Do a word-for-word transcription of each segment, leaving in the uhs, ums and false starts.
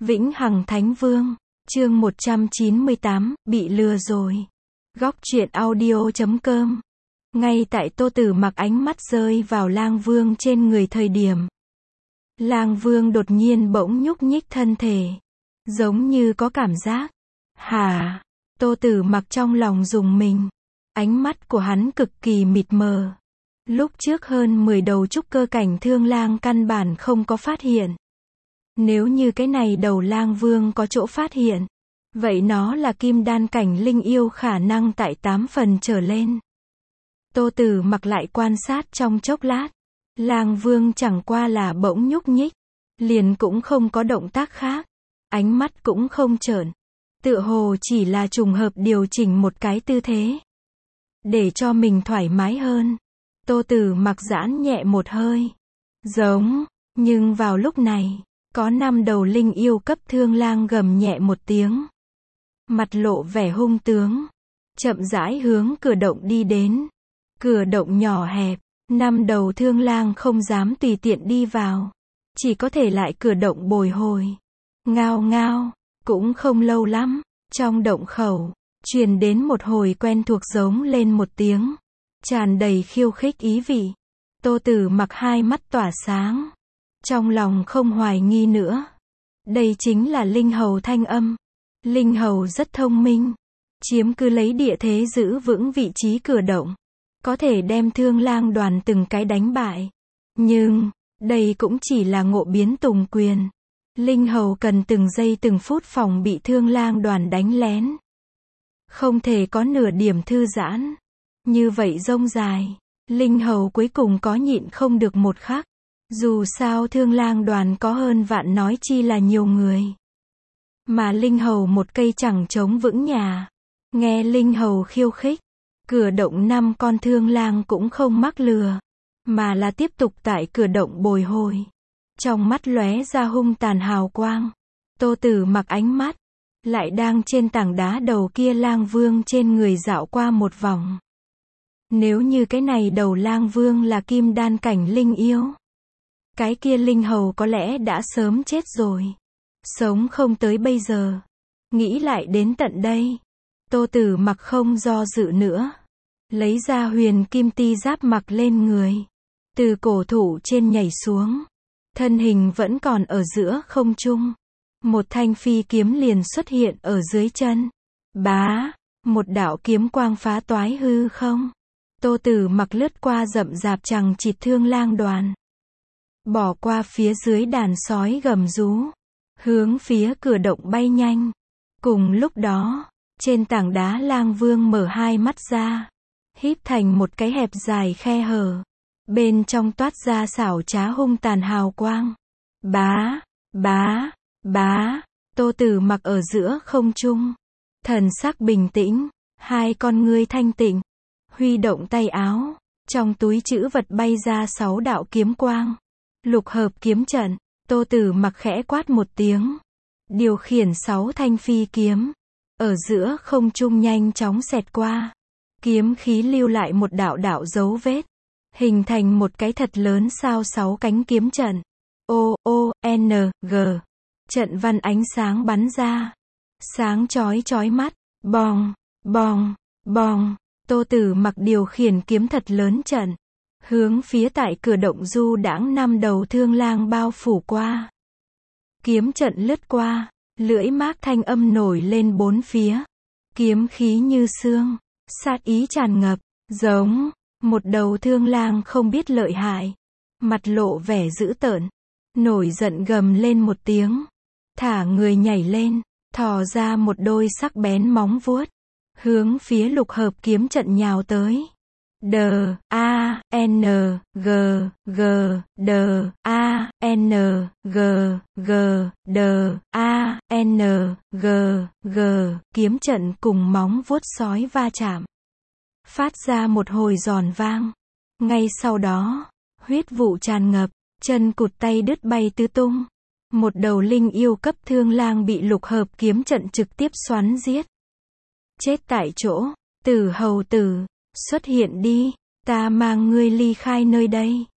Vĩnh Hằng Thánh Vương, chương một trăm chín mươi tám, bị lừa rồi. Góc truyện audio chấm com. Ngay tại Tô Tử Mặc ánh mắt rơi vào Lang Vương trên người thời điểm, Lang Vương đột nhiên bỗng nhúc nhích thân thể, giống như có cảm giác. Hả? Tô Tử Mặc trong lòng rùng mình. Ánh mắt của hắn cực kỳ mịt mờ. Lúc trước hơn mười đầu trúc cơ cảnh thương lang căn bản không có phát hiện. Nếu như cái này đầu Lang Vương có chỗ phát hiện, vậy nó là kim đan cảnh linh yêu khả năng tại tám phần trở lên. Tô Tử Mặc lại quan sát trong chốc lát. Lang Vương chẳng qua là bỗng nhúc nhích, liền cũng không có động tác khác, ánh mắt cũng không trợn, tựa hồ chỉ là trùng hợp điều chỉnh một cái tư thế, để cho mình thoải mái hơn. Tô Tử Mặc giãn nhẹ một hơi. Giống, nhưng vào lúc này, có năm đầu linh yêu cấp thương lang gầm nhẹ một tiếng. Mặt lộ vẻ hung tướng, chậm rãi hướng cửa động đi đến. Cửa động nhỏ hẹp, năm đầu thương lang không dám tùy tiện đi vào, chỉ có thể lại cửa động bồi hồi. Ngao ngao, cũng không lâu lắm, trong động khẩu, truyền đến một hồi quen thuộc giống lên một tiếng, tràn đầy khiêu khích ý vị. Tô Tử Mặc hai mắt tỏa sáng, trong lòng không hoài nghi nữa. Đây chính là linh hầu thanh âm. Linh hầu rất thông minh, chiếm cứ lấy địa thế giữ vững vị trí cửa động, có thể đem thương lang đoàn từng cái đánh bại. Nhưng, đây cũng chỉ là ngộ biến tùng quyền. Linh hầu cần từng giây từng phút phòng bị thương lang đoàn đánh lén. Không thể có nửa điểm thư giãn. Như vậy rông dài, linh hầu cuối cùng có nhịn không được một khắc. Dù sao thương lang đoàn có hơn vạn nói chi là nhiều người. Mà linh hầu một cây chẳng chống vững nhà. Nghe linh hầu khiêu khích, cửa động năm con thương lang cũng không mắc lừa, mà là tiếp tục tại cửa động bồi hồi. Trong mắt lóe ra hung tàn hào quang. Tô Tử Mặc ánh mắt lại đang trên tảng đá đầu kia Lang Vương trên người dạo qua một vòng. Nếu như cái này đầu Lang Vương là kim đan cảnh linh yêu, cái kia linh hầu có lẽ đã sớm chết rồi, sống không tới bây giờ. Nghĩ lại đến tận đây, Tô Tử Mặc không do dự nữa, lấy ra huyền kim ti giáp mặc lên người, từ cổ thụ trên nhảy xuống, thân hình vẫn còn ở giữa không trung. Một thanh phi kiếm liền xuất hiện ở dưới chân. Bá, một đạo kiếm quang phá toái hư không. Tô Tử Mặc lướt qua rậm rạp chằng chịt thương lang đoàn, bỏ qua phía dưới đàn sói gầm rú, hướng phía cửa động bay nhanh. Cùng lúc đó, trên tảng đá Lang Vương mở hai mắt ra, híp thành một cái hẹp dài khe hở, bên trong toát ra xảo trá hung tàn hào quang. Bá, bá, bá, Tô Tử Mặc ở giữa không trung, thần sắc bình tĩnh, hai con ngươi thanh tịnh, huy động tay áo, trong túi trữ vật bay ra sáu đạo kiếm quang. Lục hợp kiếm trận. Tô Tử Mặc khẽ quát một tiếng, điều khiển sáu thanh phi kiếm, ở giữa không trung nhanh chóng xẹt qua. Kiếm khí lưu lại một đạo đạo dấu vết, hình thành một cái thật lớn sao sáu cánh kiếm trận. O, O, N, G. Trận văn ánh sáng bắn ra, sáng chói chói mắt. Bong, bong, bong. Tô Tử Mặc điều khiển kiếm thật lớn trận, hướng phía tại cửa động du đãng năm đầu thương lang bao phủ qua. Kiếm trận lướt qua, lưỡi mác thanh âm nổi lên bốn phía. Kiếm khí như sương, sát ý tràn ngập, giống một đầu thương lang không biết lợi hại, mặt lộ vẻ dữ tợn, nổi giận gầm lên một tiếng, thả người nhảy lên, thò ra một đôi sắc bén móng vuốt, hướng phía lục hợp kiếm trận nhào tới. D, A, N, G, G, D, A, N, G, G, D, A, N, G, G. Kiếm trận cùng móng vuốt sói va chạm, phát ra một hồi giòn vang. Ngay sau đó, huyết vụ tràn ngập, chân cụt tay đứt bay tứ tung. Một đầu linh yêu cấp thương lang bị lục hợp kiếm trận trực tiếp xoắn giết. Chết tại chỗ. Tử hầu tử, xuất hiện đi, ta mang ngươi ly khai nơi đây.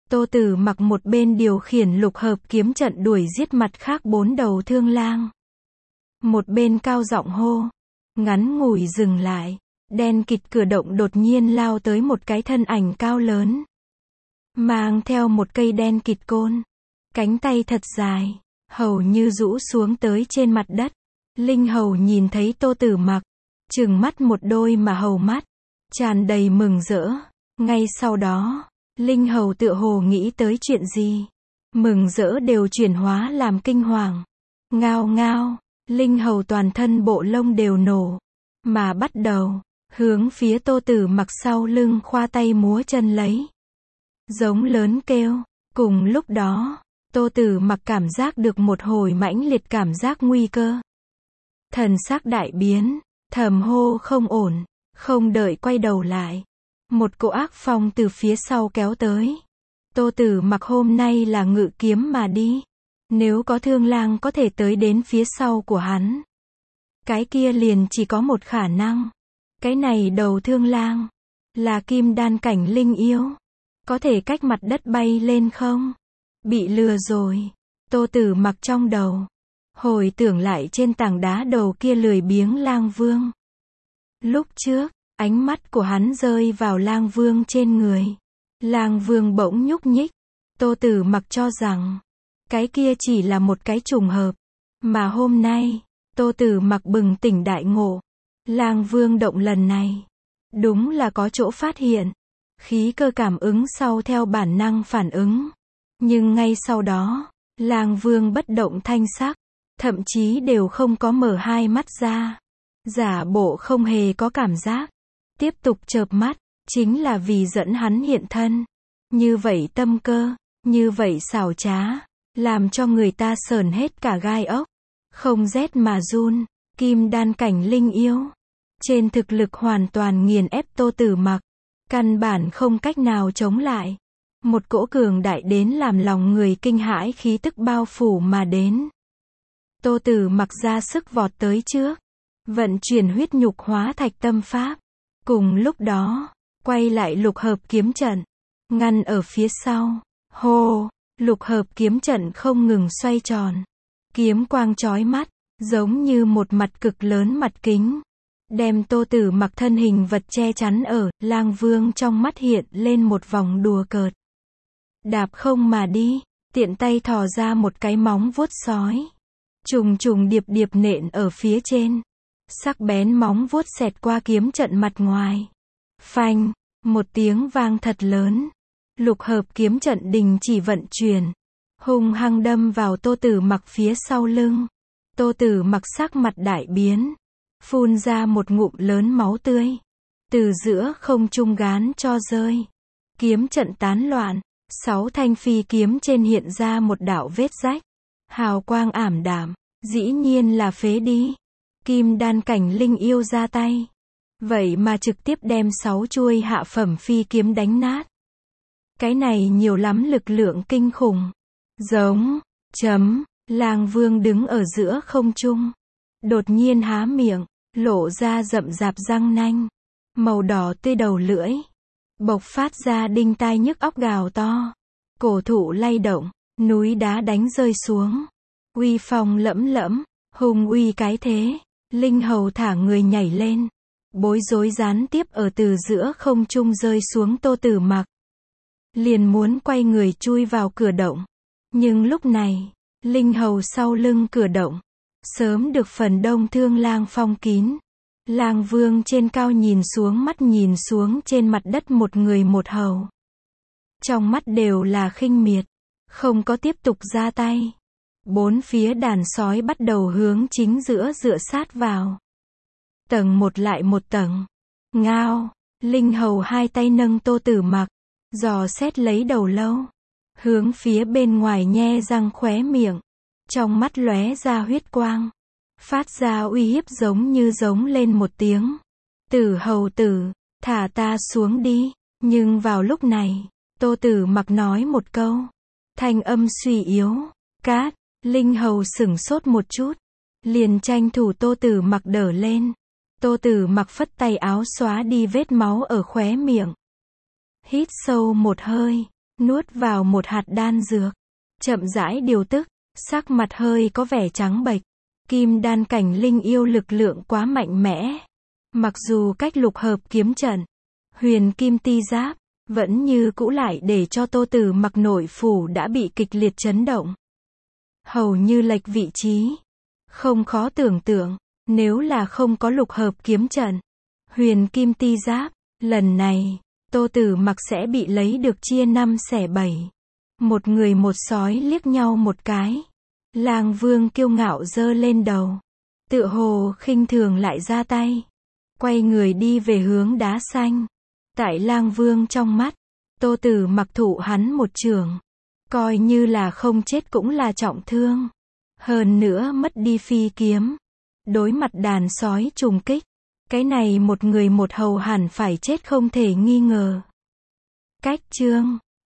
Tô Tử Mặc một bên điều khiển lục hợp kiếm trận đuổi giết mặt khác bốn đầu thương lang. Một bên cao giọng hô. Ngắn ngủi dừng lại. Đen kịt cửa động đột nhiên lao tới một cái thân ảnh cao lớn. Mang theo một cây đen kịt côn. Cánh tay thật dài. Hầu như rũ xuống tới trên mặt đất. Linh hầu nhìn thấy Tô Tử Mặc. Trừng mắt một đôi mà hầu mắt. Tràn đầy mừng rỡ. Ngay sau đó, Linh hầu tựa hồ nghĩ tới chuyện gì. Mừng rỡ đều chuyển hóa làm kinh hoàng. Ngao ngao, Linh hầu toàn thân bộ lông đều nổ. Mà bắt đầu, hướng phía Tô Tử Mặc sau lưng khoa tay múa chân lấy. Giống lớn kêu. Cùng lúc đó, Tô Tử Mặc cảm giác được một hồi mãnh liệt cảm giác nguy cơ. Thần sắc đại biến, thầm hô không ổn, không đợi quay đầu lại. Một cỗ ác phong từ phía sau kéo tới. Tô Tử Mặc hôm nay là ngự kiếm mà đi. Nếu có thương lang có thể tới đến phía sau của hắn. Cái kia liền chỉ có một khả năng. Cái này đầu thương lang. Là kim đan cảnh linh yêu. Có thể cách mặt đất bay lên không? Bị lừa rồi. Tô Tử Mặc trong đầu. Hồi tưởng lại trên tảng đá đầu kia lười biếng lang vương. Lúc trước, ánh mắt của hắn rơi vào lang vương trên người. Lang vương bỗng nhúc nhích. Tô Tử Mặc cho rằng, cái kia chỉ là một cái trùng hợp. Mà hôm nay, Tô Tử Mặc bừng tỉnh đại ngộ. Lang vương động lần này, đúng là có chỗ phát hiện. Khí cơ cảm ứng sau theo bản năng phản ứng. Nhưng ngay sau đó, lang vương bất động thanh sắc. Thậm chí đều không có mở hai mắt ra. Giả bộ không hề có cảm giác. Tiếp tục chợp mắt, chính là vì dẫn hắn hiện thân. Như vậy tâm cơ, như vậy xảo trá, làm cho người ta sởn hết cả gai ốc. Không rét mà run, kim đan cảnh linh yêu. Trên thực lực hoàn toàn nghiền ép Tô Tử Mặc. Căn bản không cách nào chống lại. Một cỗ cường đại đến làm lòng người kinh hãi khí tức bao phủ mà đến. Tô Tử Mặc ra sức vọt tới trước. Vận chuyển huyết nhục hóa thạch tâm pháp. Cùng lúc đó, quay lại lục hợp kiếm trận. Ngăn ở phía sau. Hô, lục hợp kiếm trận không ngừng xoay tròn. Kiếm quang chói mắt, giống như một mặt cực lớn mặt kính. Đem Tô Tử Mặc thân hình vật che chắn ở, lang vương trong mắt hiện lên một vòng đùa cợt. Đạp không mà đi, tiện tay thò ra một cái móng vuốt sói. Trùng trùng điệp điệp nện ở phía trên. Sắc bén móng vuốt xẹt qua kiếm trận mặt ngoài. Phanh, một tiếng vang thật lớn. Lục hợp kiếm trận đình chỉ vận chuyển. Hung hăng đâm vào Tô Tử Mặc phía sau lưng. Tô Tử Mặc sắc mặt đại biến. Phun ra một ngụm lớn máu tươi. Từ giữa không trung gán cho rơi. Kiếm trận tán loạn. Sáu thanh phi kiếm trên hiện ra một đạo vết rách. Hào quang ảm đạm. Dĩ nhiên là phế đi. Kim đan cảnh linh yêu ra tay. Vậy mà trực tiếp đem sáu chuôi hạ phẩm phi kiếm đánh nát. Cái này nhiều lắm lực lượng kinh khủng. Giống, chấm, lang vương đứng ở giữa không trung. Đột nhiên há miệng, lộ ra rậm rạp răng nanh. Màu đỏ tươi đầu lưỡi. Bộc phát ra đinh tai nhức óc gào to. Cổ thụ lay động, núi đá đánh rơi xuống. Uy phong lẫm lẫm, hùng uy cái thế. Linh hầu thả người nhảy lên. Bối rối gián tiếp ở từ giữa không trung rơi xuống Tô Tử Mặc. Liền muốn quay người chui vào cửa động. Nhưng lúc này, linh hầu sau lưng cửa động. Sớm được phần đông thương lang phong kín. Lang vương trên cao nhìn xuống mắt nhìn xuống trên mặt đất một người một hầu. Trong mắt đều là khinh miệt. Không có tiếp tục ra tay. Bốn phía đàn sói bắt đầu hướng chính giữa dựa sát vào. Tầng một lại một tầng. Ngao, linh hầu hai tay nâng Tô Tử Mặc. Dò xét lấy đầu lâu. Hướng phía bên ngoài nhe răng khóe miệng. Trong mắt lóe ra huyết quang. Phát ra uy hiếp giống như giống lên một tiếng. Tử hầu tử, thả ta xuống đi. Nhưng vào lúc này, Tô Tử Mặc nói một câu. Thanh âm suy yếu. Cát, linh hầu sửng sốt một chút. Liền tranh thủ Tô Tử Mặc đỡ lên. Tô Tử Mặc phất tay áo xóa đi vết máu ở khóe miệng. Hít sâu một hơi. nuốt vào một hạt đan dược, chậm rãi điều tức, sắc mặt hơi có vẻ trắng bệch. Kim đan cảnh linh yêu lực lượng quá mạnh mẽ. Mặc dù cách lục hợp kiếm trận, huyền kim ti giáp, vẫn như cũ lại để cho Tô Tử Mặc nội phủ đã bị kịch liệt chấn động. Hầu như lệch vị trí. Không khó tưởng tượng, nếu là không có lục hợp kiếm trận, huyền kim ti giáp, lần này, Tô Tử Mặc sẽ bị lấy được chia năm xẻ bảy. Một người một sói liếc nhau một cái. Lang Vương kiêu ngạo giơ lên đầu, tựa hồ khinh thường lại ra tay, quay người đi về hướng đá xanh. Tại Lang Vương trong mắt, Tô Tử Mặc thụ hắn một chưởng, coi như là không chết cũng là trọng thương. Hơn nữa mất đi phi kiếm, đối mặt đàn sói trùng kích, cái này một người một hầu hẳn phải chết không thể nghi ngờ. Cách chương